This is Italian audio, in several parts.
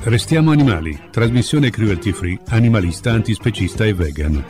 Restiamo animali, trasmissione cruelty free, animalista, antispecista e vegan.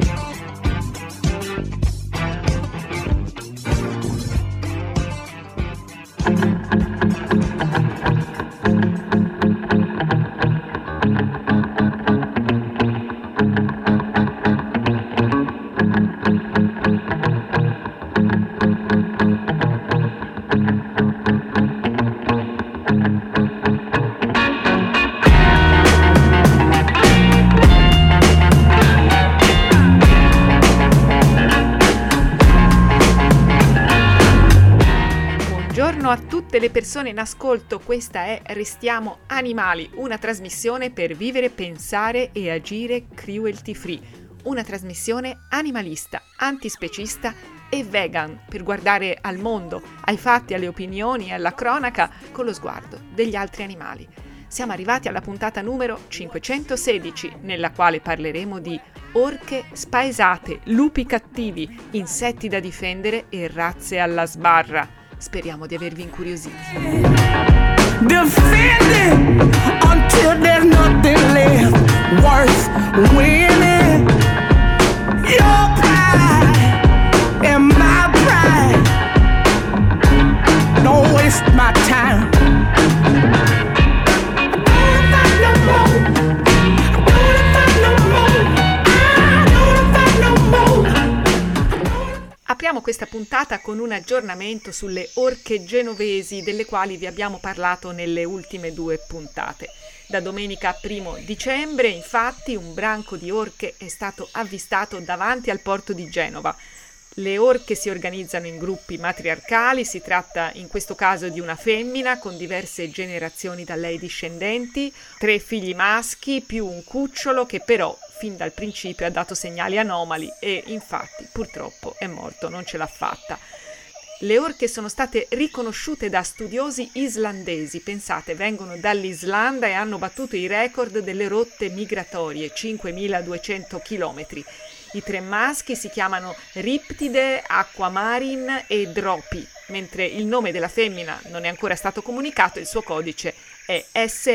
Le persone in ascolto, questa è Restiamo Animali, una trasmissione per vivere, pensare e agire cruelty free, una trasmissione animalista, antispecista e vegan, per guardare al mondo, ai fatti, alle opinioni e alla cronaca con lo sguardo degli altri animali. Siamo arrivati alla puntata numero 516, nella quale parleremo di orche spaesate, lupi cattivi, insetti da difendere e razze alla sbarra. Speriamo di avervi incuriositi. Defending until there's nothing left worth winning. Your pride and my pride. Don't waste my time. Apriamo questa puntata con un aggiornamento sulle orche genovesi, delle quali vi abbiamo parlato nelle ultime 2 puntate. Da domenica 1 dicembre, infatti, un branco di orche è stato avvistato davanti al porto di Genova. Le orche si organizzano in gruppi matriarcali, si tratta in questo caso di una femmina con diverse generazioni da lei discendenti, 3 figli maschi più un cucciolo che però fin dal principio ha dato segnali anomali e infatti purtroppo è morto, non ce l'ha fatta. Le orche sono state riconosciute da studiosi islandesi, pensate, vengono dall'Islanda e hanno battuto i record delle rotte migratorie, 5.200 chilometri. I 3 maschi si chiamano Riptide, Aquamarin e Dropi, mentre il nome della femmina non è ancora stato comunicato, il suo codice è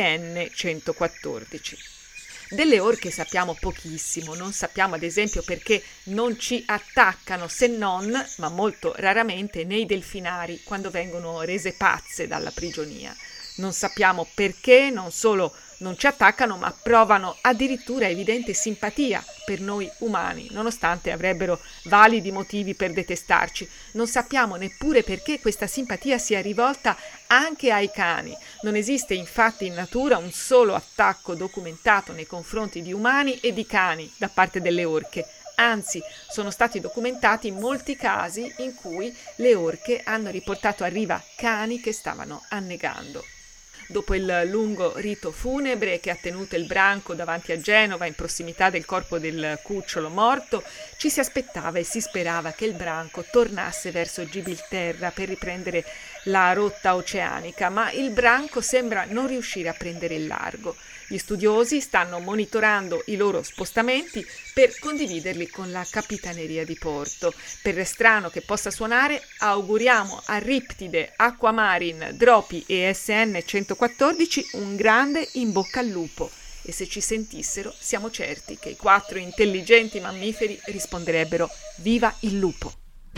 SN114. Delle orche sappiamo pochissimo, non sappiamo ad esempio perché non ci attaccano, se non, ma molto raramente, nei delfinari, quando vengono rese pazze dalla prigionia. Non sappiamo perché, non solo non ci attaccano, ma provano addirittura evidente simpatia per noi umani, nonostante avrebbero validi motivi per detestarci. Non sappiamo neppure perché questa simpatia sia rivolta anche ai cani. Non esiste infatti in natura un solo attacco documentato nei confronti di umani e di cani da parte delle orche. Anzi, sono stati documentati molti casi in cui le orche hanno riportato a riva cani che stavano annegando. Dopo il lungo rito funebre che ha tenuto il branco davanti a Genova in prossimità del corpo del cucciolo morto, ci si aspettava e si sperava che il branco tornasse verso Gibilterra per riprendere la rotta oceanica, ma il branco sembra non riuscire a prendere il largo. Gli studiosi stanno monitorando i loro spostamenti per condividerli con la Capitaneria di Porto. Per strano che possa suonare, auguriamo a Riptide, Aquamarin, Dropi e SN114 un grande in bocca al lupo. E se ci sentissero, siamo certi che i 4 intelligenti mammiferi risponderebbero «Viva il lupo!».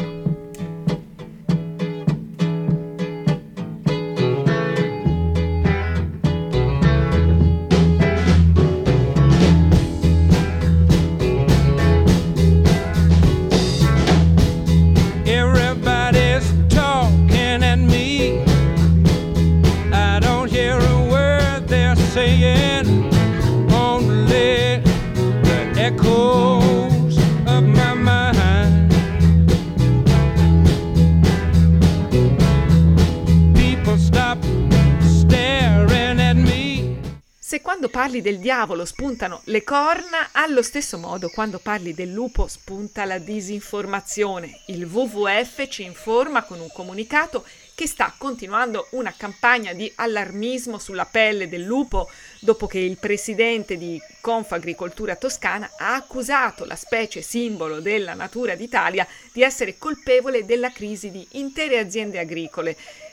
Se quando parli del diavolo spuntano le corna, allo stesso modo quando parli del lupo spunta la disinformazione. Il WWF ci informa con un comunicato che sta continuando una campagna di allarmismo sulla pelle del lupo dopo che il presidente di Confagricoltura Toscana ha accusato la specie simbolo della natura d'Italia di essere colpevole della crisi di intere aziende agricole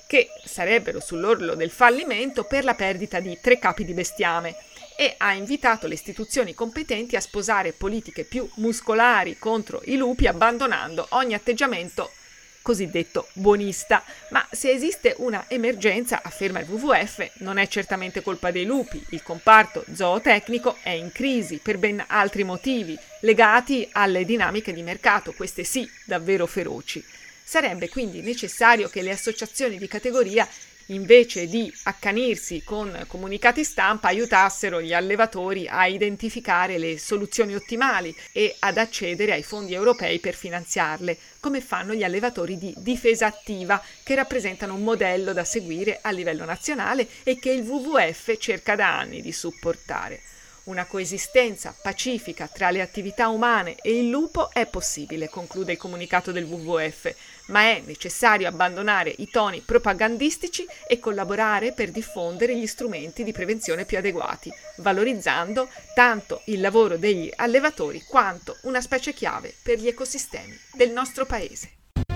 che sarebbero sull'orlo del fallimento per la perdita di 3 capi di bestiame, e ha invitato le istituzioni competenti a sposare politiche più muscolari contro i lupi, abbandonando ogni atteggiamento cosiddetto buonista. Ma se esiste una emergenza, afferma il WWF, non è certamente colpa dei lupi. Il comparto zootecnico è in crisi per ben altri motivi, legati alle dinamiche di mercato, queste sì, davvero feroci. Sarebbe quindi necessario che le associazioni di categoria, invece di accanirsi con comunicati stampa, aiutassero gli allevatori a identificare le soluzioni ottimali e ad accedere ai fondi europei per finanziarle, come fanno gli allevatori di difesa attiva, che rappresentano un modello da seguire a livello nazionale e che il WWF cerca da anni di supportare. Una coesistenza pacifica tra le attività umane e il lupo è possibile, conclude il comunicato del WWF, ma è necessario abbandonare i toni propagandistici e collaborare per diffondere gli strumenti di prevenzione più adeguati, valorizzando tanto il lavoro degli allevatori quanto una specie chiave per gli ecosistemi del nostro paese.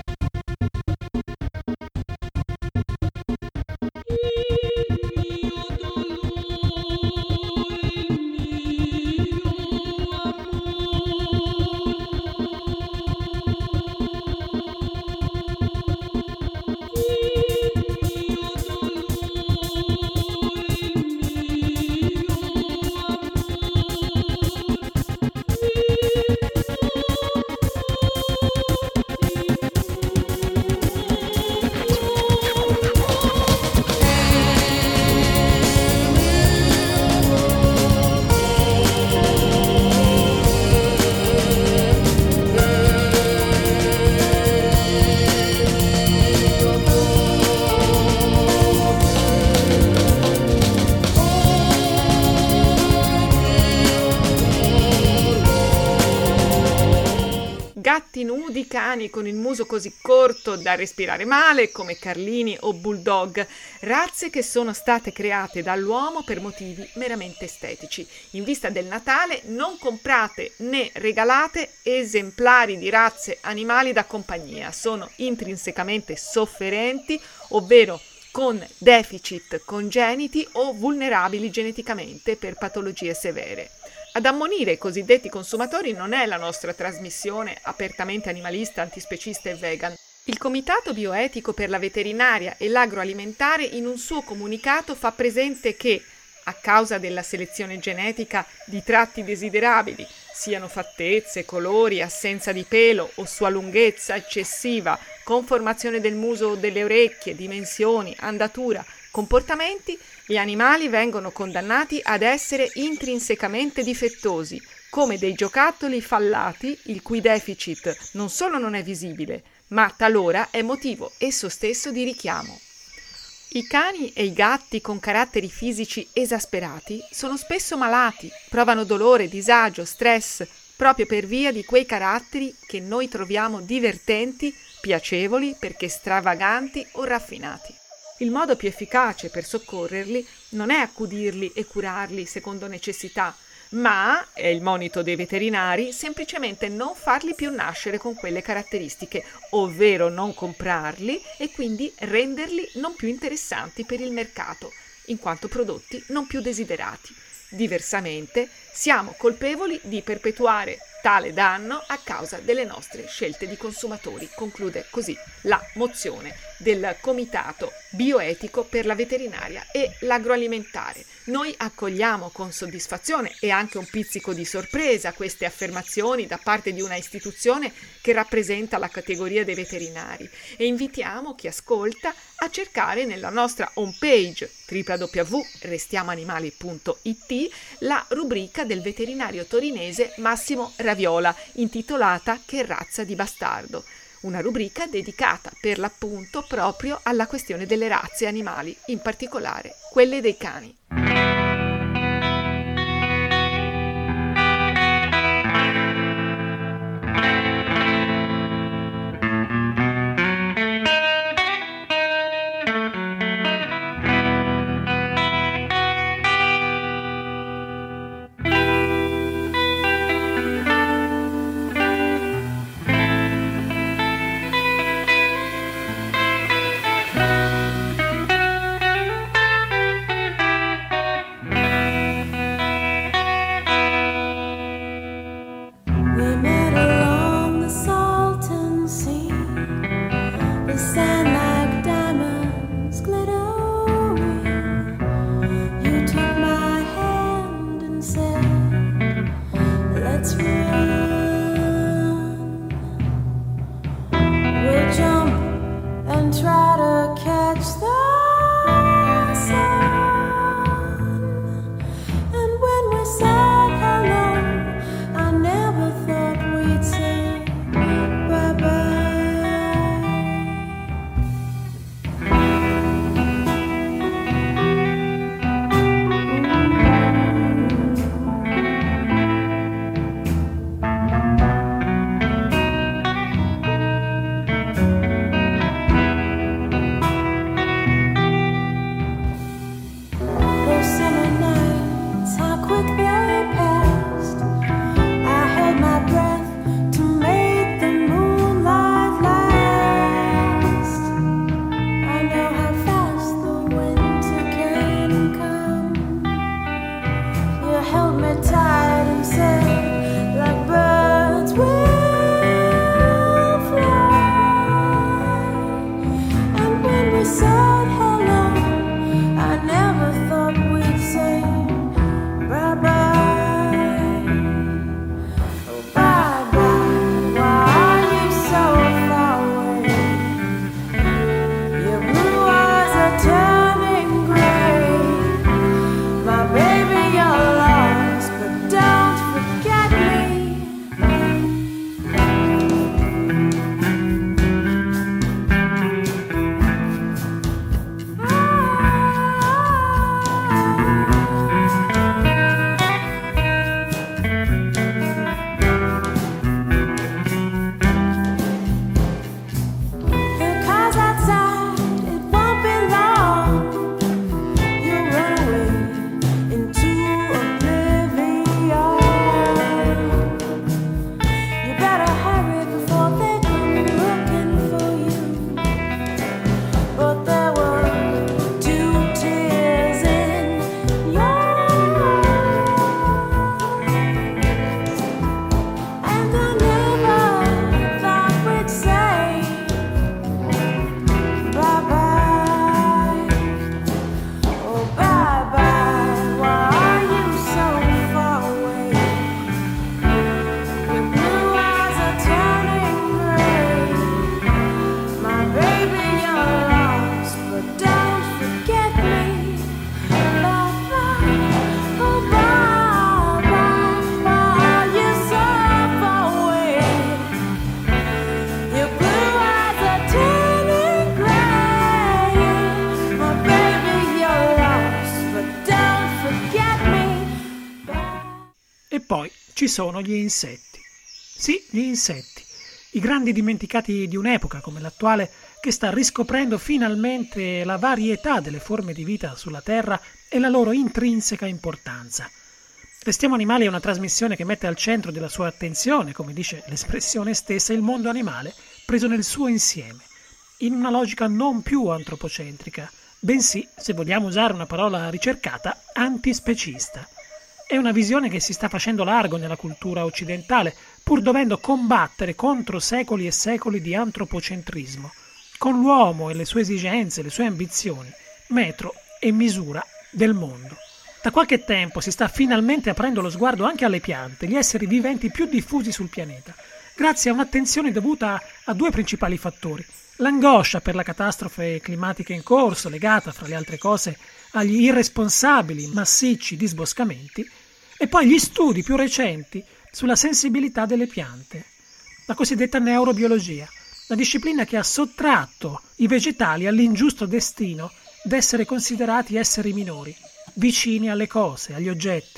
Gatti nudi, cani con il muso così corto da respirare male, come Carlini o Bulldog, razze che sono state create dall'uomo per motivi meramente estetici. In vista del Natale non comprate né regalate esemplari di razze animali da compagnia, sono intrinsecamente sofferenti, ovvero con deficit congeniti o vulnerabili geneticamente per patologie severe. Ad ammonire i cosiddetti consumatori non è la nostra trasmissione apertamente animalista, antispecista e vegan. Il Comitato Bioetico per la Veterinaria e l'Agroalimentare in un suo comunicato fa presente che, a causa della selezione genetica di tratti desiderabili, siano fattezze, colori, assenza di pelo o sua lunghezza eccessiva, conformazione del muso o delle orecchie, dimensioni, andatura, comportamenti, gli animali vengono condannati ad essere intrinsecamente difettosi, come dei giocattoli fallati il cui deficit non solo non è visibile, ma talora è motivo esso stesso di richiamo. I cani e i gatti con caratteri fisici esasperati sono spesso malati, provano dolore, disagio, stress, proprio per via di quei caratteri che noi troviamo divertenti, piacevoli perché stravaganti o raffinati. Il modo più efficace per soccorrerli non è accudirli e curarli secondo necessità, ma, è il monito dei veterinari, semplicemente non farli più nascere con quelle caratteristiche, ovvero non comprarli e quindi renderli non più interessanti per il mercato, in quanto prodotti non più desiderati. Diversamente, siamo colpevoli di perpetuare tale danno a causa delle nostre scelte di consumatori, conclude così la mozione del Comitato Bioetico per la Veterinaria e l'Agroalimentare. Noi accogliamo con soddisfazione e anche un pizzico di sorpresa queste affermazioni da parte di una istituzione che rappresenta la categoria dei veterinari e invitiamo chi ascolta a cercare nella nostra homepage www.restiamoanimali.it la rubrica del veterinario torinese Massimo Raviola intitolata Che razza di bastardo, una rubrica dedicata per l'appunto proprio alla questione delle razze animali, in particolare quelle dei cani. poi ci sono gli insetti. Sì, gli insetti, i grandi dimenticati di un'epoca come l'attuale, che sta riscoprendo finalmente la varietà delle forme di vita sulla Terra e la loro intrinseca importanza. Restiamo Animali è una trasmissione che mette al centro della sua attenzione, come dice l'espressione stessa, il mondo animale preso nel suo insieme, in una logica non più antropocentrica, bensì, se vogliamo usare una parola ricercata, antispecista. È una visione che si sta facendo largo nella cultura occidentale, pur dovendo combattere contro secoli e secoli di antropocentrismo, con l'uomo e le sue esigenze, le sue ambizioni, metro e misura del mondo. Da qualche tempo si sta finalmente aprendo lo sguardo anche alle piante, gli esseri viventi più diffusi sul pianeta, grazie a un'attenzione dovuta a due principali fattori: l'angoscia per la catastrofe climatica in corso, legata, fra le altre cose, agli irresponsabili, massicci disboscamenti, e poi gli studi più recenti sulla sensibilità delle piante, la cosiddetta neurobiologia, la disciplina che ha sottratto i vegetali all'ingiusto destino d'essere considerati esseri minori, vicini alle cose, agli oggetti.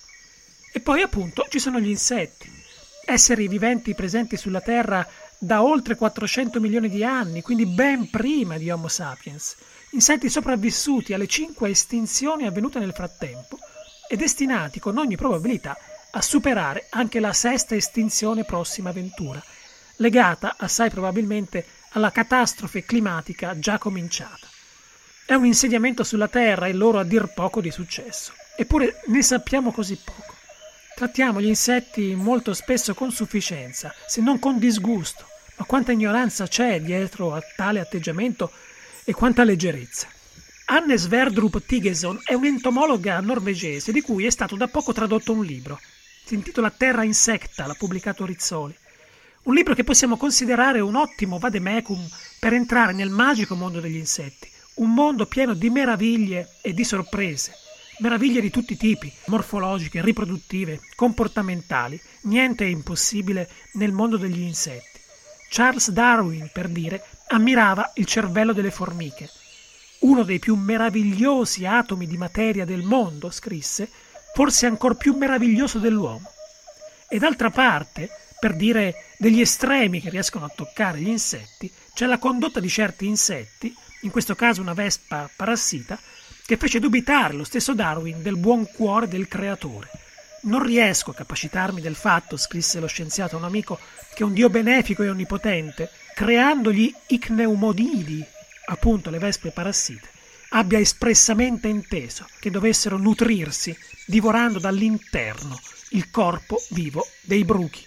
E poi appunto ci sono gli insetti, esseri viventi presenti sulla Terra da oltre 400 milioni di anni, quindi ben prima di Homo sapiens, insetti sopravvissuti alle 5 estinzioni avvenute nel frattempo e destinati con ogni probabilità a superare anche la 6ª estinzione prossima ventura, legata assai probabilmente alla catastrofe climatica già cominciata. È un insediamento sulla Terra e loro a dir poco di successo. Eppure ne sappiamo così poco. Trattiamo gli insetti molto spesso con sufficienza, se non con disgusto, ma quanta ignoranza c'è dietro a tale atteggiamento e quanta leggerezza. Anne Sverdrup Tigeson è un'entomologa norvegese di cui è stato da poco tradotto un libro. Si intitola Terra Insecta, l'ha pubblicato Rizzoli. Un libro che possiamo considerare un ottimo vademecum per entrare nel magico mondo degli insetti. Un mondo pieno di meraviglie e di sorprese, meraviglie di tutti i tipi, morfologiche, riproduttive, comportamentali, niente è impossibile nel mondo degli insetti. Charles Darwin, per dire, ammirava il cervello delle formiche. Uno dei più meravigliosi atomi di materia del mondo, scrisse, forse ancor più meraviglioso dell'uomo. E d'altra parte, per dire degli estremi che riescono a toccare gli insetti, c'è la condotta di certi insetti, in questo caso una vespa parassita, che fece dubitare lo stesso Darwin del buon cuore del creatore. Non riesco a capacitarmi del fatto, scrisse lo scienziato a un amico, che un Dio benefico e onnipotente, creando gli icneumodidi, appunto le vespe parassite, abbia espressamente inteso che dovessero nutrirsi divorando dall'interno il corpo vivo dei bruchi.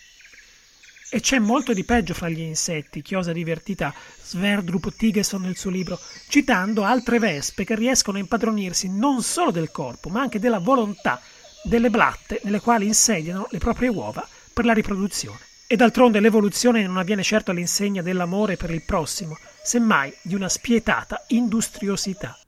E c'è molto di peggio fra gli insetti, chiosa divertita Sverdrup Tigeson nel suo libro, citando altre vespe che riescono a impadronirsi non solo del corpo, ma anche della volontà delle blatte nelle quali insediano le proprie uova per la riproduzione. E d'altronde l'evoluzione non avviene certo all'insegna dell'amore per il prossimo, semmai di una spietata industriosità.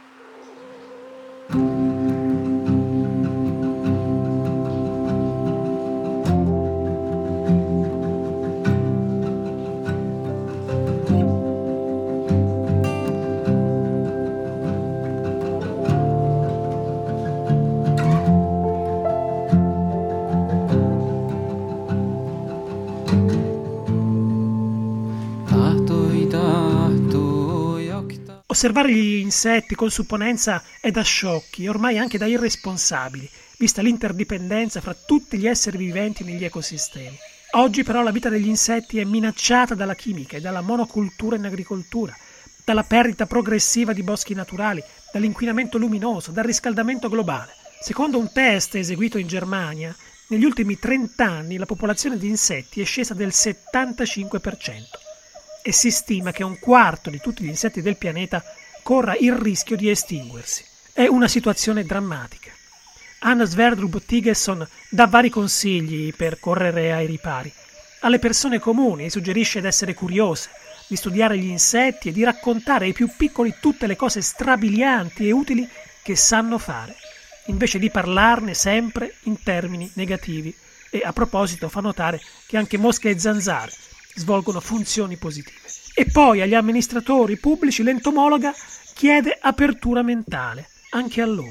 Osservare gli insetti con supponenza è da sciocchi e ormai anche da irresponsabili, vista l'interdipendenza fra tutti gli esseri viventi negli ecosistemi. Oggi però la vita degli insetti è minacciata dalla chimica e dalla monocultura in agricoltura, dalla perdita progressiva di boschi naturali, dall'inquinamento luminoso, dal riscaldamento globale. Secondo un test eseguito in Germania, negli ultimi 30 anni la popolazione di insetti è scesa del 75%. E si stima che 1/4 di tutti gli insetti del pianeta corra il rischio di estinguersi. È una situazione drammatica. Anne Sverdrup Tigeson dà vari consigli per correre ai ripari. Alle persone comuni suggerisce di essere curiose, di studiare gli insetti e di raccontare ai più piccoli tutte le cose strabilianti e utili che sanno fare, invece di parlarne sempre in termini negativi. E a proposito fa notare che anche mosche e zanzare svolgono funzioni positive. E poi agli amministratori pubblici l'entomologa chiede apertura mentale, anche a loro.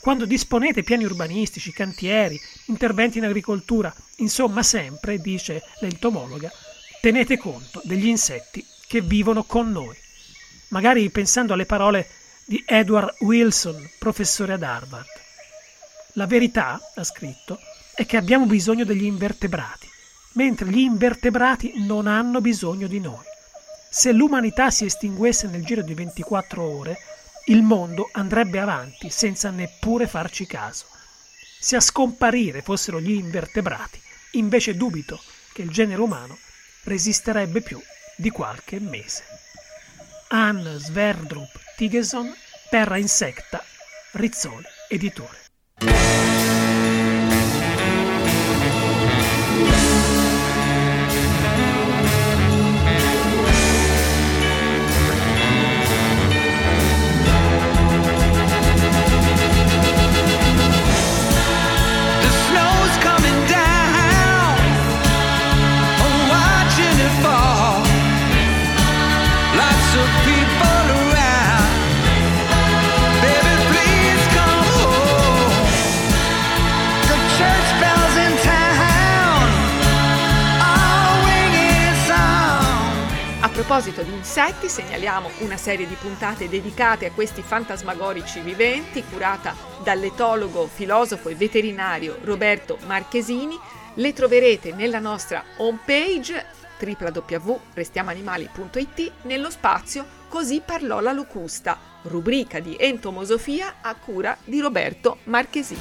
quando disponete piani urbanistici, cantieri, interventi in agricoltura, insomma sempre, dice l'entomologa, tenete conto degli insetti che vivono con noi. Magari pensando alle parole di Edward Wilson, professore ad Harvard. La verità, ha scritto, è che abbiamo bisogno degli invertebrati, mentre gli invertebrati non hanno bisogno di noi. Se l'umanità si estinguesse nel giro di 24 ore, il mondo andrebbe avanti senza neppure farci caso. Se a scomparire fossero gli invertebrati, invece dubito che il genere umano resisterebbe più di qualche mese. Anne Sverdrup Tigeson, Terra Insecta, Rizzoli, editore. A proposito di insetti, segnaliamo una serie di puntate dedicate a questi fantasmagorici viventi, curata dall'etologo, filosofo e veterinario Roberto Marchesini. Le troverete nella nostra homepage www.restiamoanimali.it nello spazio Così parlò la locusta, rubrica di entomosofia a cura di Roberto Marchesini.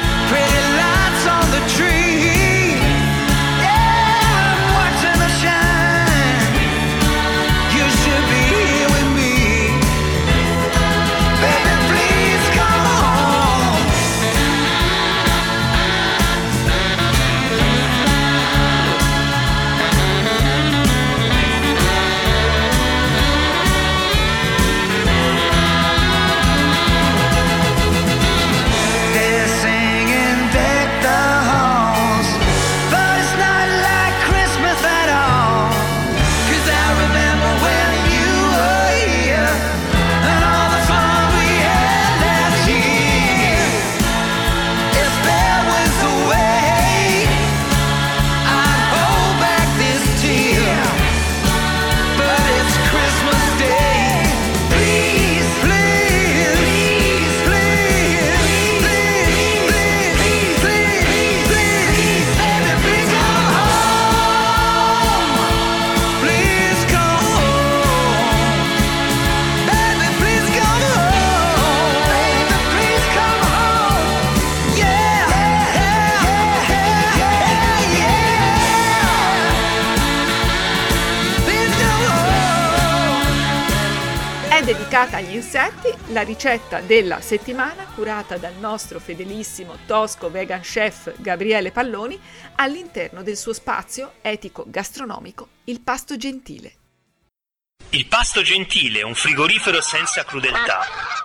Dedicata agli insetti, la ricetta della settimana curata dal nostro fedelissimo tosco vegan chef Gabriele Palloni all'interno del suo spazio etico gastronomico Il Pasto Gentile. Il Pasto Gentile, un frigorifero senza crudeltà.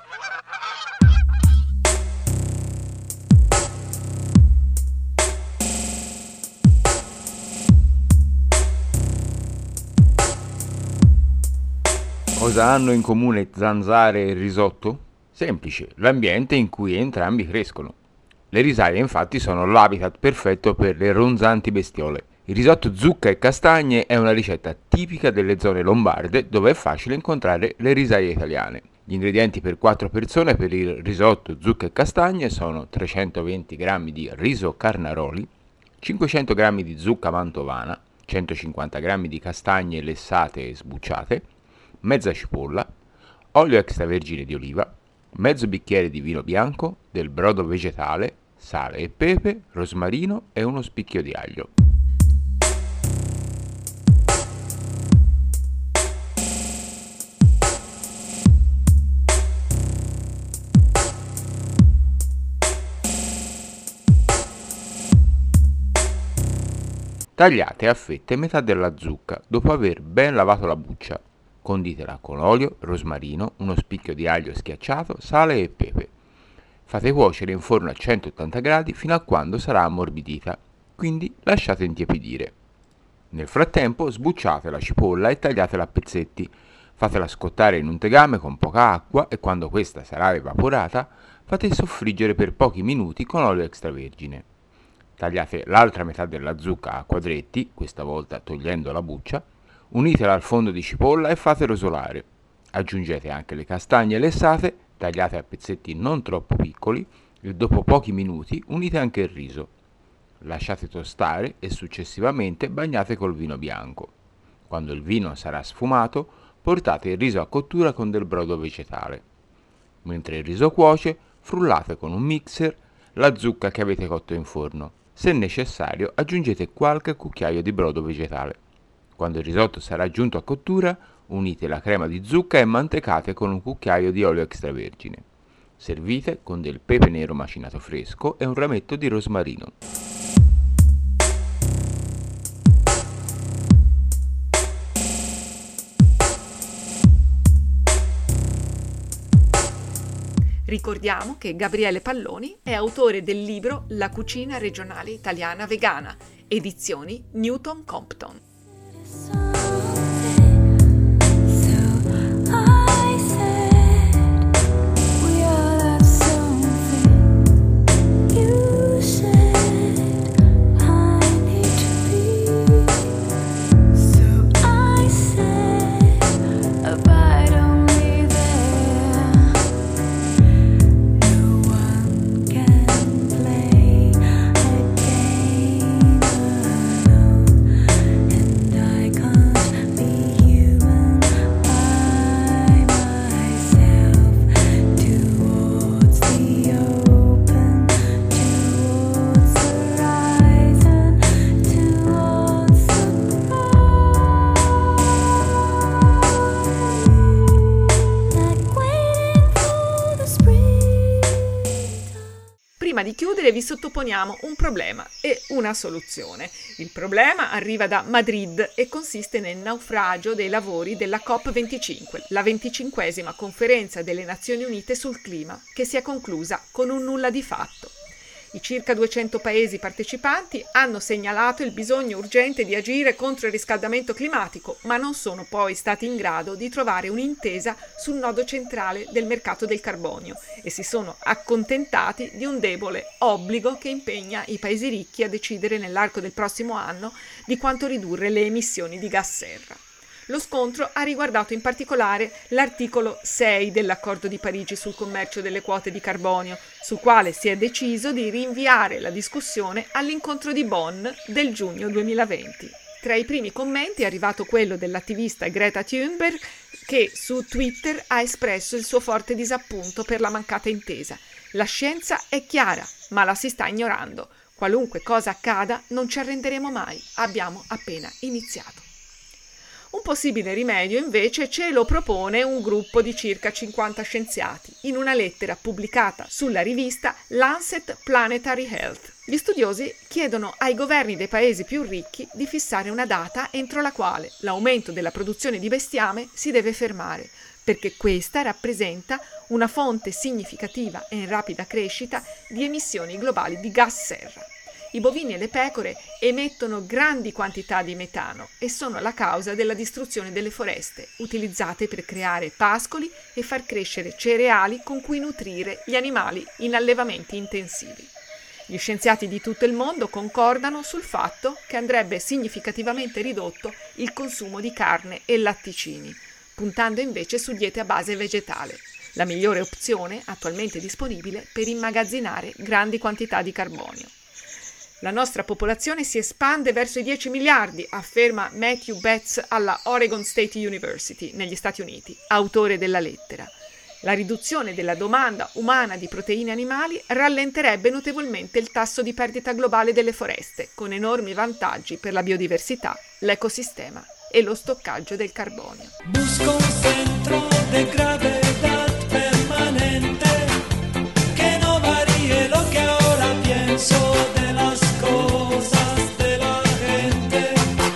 Cosa hanno in comune zanzare e risotto? Semplice, l'ambiente in cui entrambi crescono. Le risaie infatti sono l'habitat perfetto per le ronzanti bestiole. Il risotto zucca e castagne è una ricetta tipica delle zone lombarde dove è facile incontrare le risaie italiane. Gli ingredienti per 4 persone per il risotto zucca e castagne sono 320 g di riso carnaroli, 500 g di zucca mantovana, 150 g di castagne lessate e sbucciate, mezza cipolla, olio extravergine di oliva, mezzo bicchiere di vino bianco, del brodo vegetale, sale e pepe, rosmarino e uno spicchio di aglio. Tagliate a fette metà della zucca dopo aver ben lavato la buccia. Conditela con olio, rosmarino, uno spicchio di aglio schiacciato, sale e pepe. Fate cuocere in forno a 180 gradi fino a quando sarà ammorbidita, quindi lasciate intiepidire. Nel frattempo sbucciate la cipolla e tagliatela a pezzetti. Fatela scottare in un tegame con poca acqua e quando questa sarà evaporata fate soffriggere per pochi minuti con olio extravergine. Tagliate l'altra metà della zucca a quadretti, questa volta togliendo la buccia, unitela al fondo di cipolla e fate rosolare. Aggiungete anche le castagne lessate, tagliate a pezzetti non troppo piccoli, e dopo pochi minuti unite anche il riso. Lasciate tostare e successivamente bagnate col vino bianco. Quando il vino sarà sfumato, portate il riso a cottura con del brodo vegetale. Mentre il riso cuoce, frullate con un mixer la zucca che avete cotto in forno. Se necessario, aggiungete qualche cucchiaio di brodo vegetale. Quando il risotto sarà giunto a cottura, unite la crema di zucca e mantecate con un cucchiaio di olio extravergine. Servite con del pepe nero macinato fresco e un rametto di rosmarino. Ricordiamo che Gabriele Palloni è autore del libro La cucina regionale italiana vegana, edizioni Newton Compton. Prima di chiudere vi sottoponiamo un problema e una soluzione. Il problema arriva da Madrid e consiste nel naufragio dei lavori della COP25, la 25esima conferenza delle Nazioni Unite sul clima, che si è conclusa con un nulla di fatto. I circa 200 paesi partecipanti hanno segnalato il bisogno urgente di agire contro il riscaldamento climatico, ma non sono poi stati in grado di trovare un'intesa sul nodo centrale del mercato del carbonio e si sono accontentati di un debole obbligo che impegna i paesi ricchi a decidere nell'arco del prossimo anno di quanto ridurre le emissioni di gas serra. Lo scontro ha riguardato in particolare l'articolo 6 dell'Accordo di Parigi sul commercio delle quote di carbonio, sul quale si è deciso di rinviare la discussione all'incontro di Bonn del giugno 2020. Tra i primi commenti è arrivato quello dell'attivista Greta Thunberg, che su Twitter ha espresso il suo forte disappunto per la mancata intesa. La scienza è chiara, ma la si sta ignorando. Qualunque cosa accada, non ci arrenderemo mai. Abbiamo appena iniziato. Un possibile rimedio invece ce lo propone un gruppo di circa 50 scienziati in una lettera pubblicata sulla rivista Lancet Planetary Health. Gli studiosi chiedono ai governi dei paesi più ricchi di fissare una data entro la quale l'aumento della produzione di bestiame si deve fermare, perché questa rappresenta una fonte significativa e in rapida crescita di emissioni globali di gas serra. I bovini e le pecore emettono grandi quantità di metano e sono la causa della distruzione delle foreste, utilizzate per creare pascoli e far crescere cereali con cui nutrire gli animali in allevamenti intensivi. Gli scienziati di tutto il mondo concordano sul fatto che andrebbe significativamente ridotto il consumo di carne e latticini, puntando invece su diete a base vegetale, la migliore opzione attualmente disponibile per immagazzinare grandi quantità di carbonio. La nostra popolazione si espande verso i 10 miliardi, afferma Matthew Betts alla Oregon State University, negli Stati Uniti, autore della lettera. La riduzione della domanda umana di proteine animali rallenterebbe notevolmente il tasso di perdita globale delle foreste, con enormi vantaggi per la biodiversità, l'ecosistema e lo stoccaggio del carbonio. Busco un centro de gravedad permanente que no varíe lo que ahora pienso de las cosas de la gente.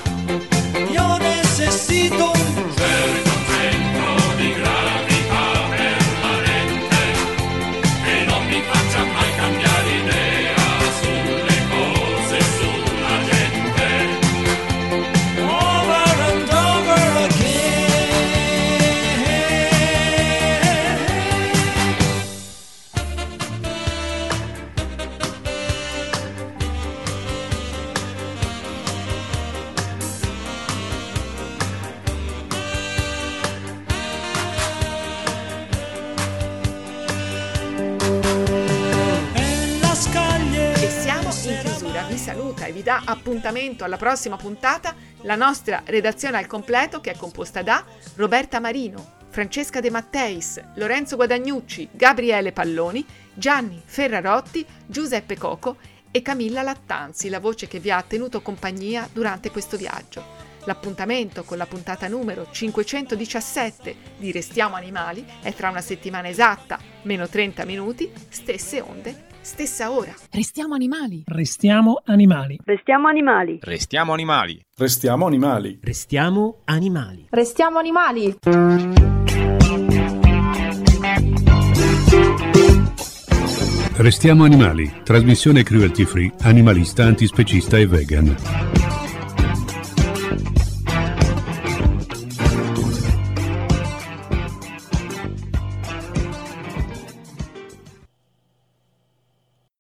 Yo necesito un centro di gravità permanente che non mi faccia mai cambiare idea sulle cose, sulla gente. Over and over again. E siamo in chiusura, vi saluta e vi dà appuntamento alla prossima puntata la nostra redazione al completo, che è composta da Roberta Marino, Francesca De Matteis, Lorenzo Guadagnucci, Gabriele Palloni, Gianni Ferrarotti, Giuseppe Coco e Camilla Lattanzi, la voce che vi ha tenuto compagnia durante questo viaggio. L'appuntamento con la puntata numero 517 di Restiamo Animali è tra una settimana esatta, meno 30 minuti, stesse onde, stessa ora. Restiamo animali. Restiamo animali. Restiamo animali. Restiamo animali. Restiamo animali. Restiamo animali. Restiamo animali. Restiamo animali, trasmissione cruelty free, animalista, antispecista e vegan.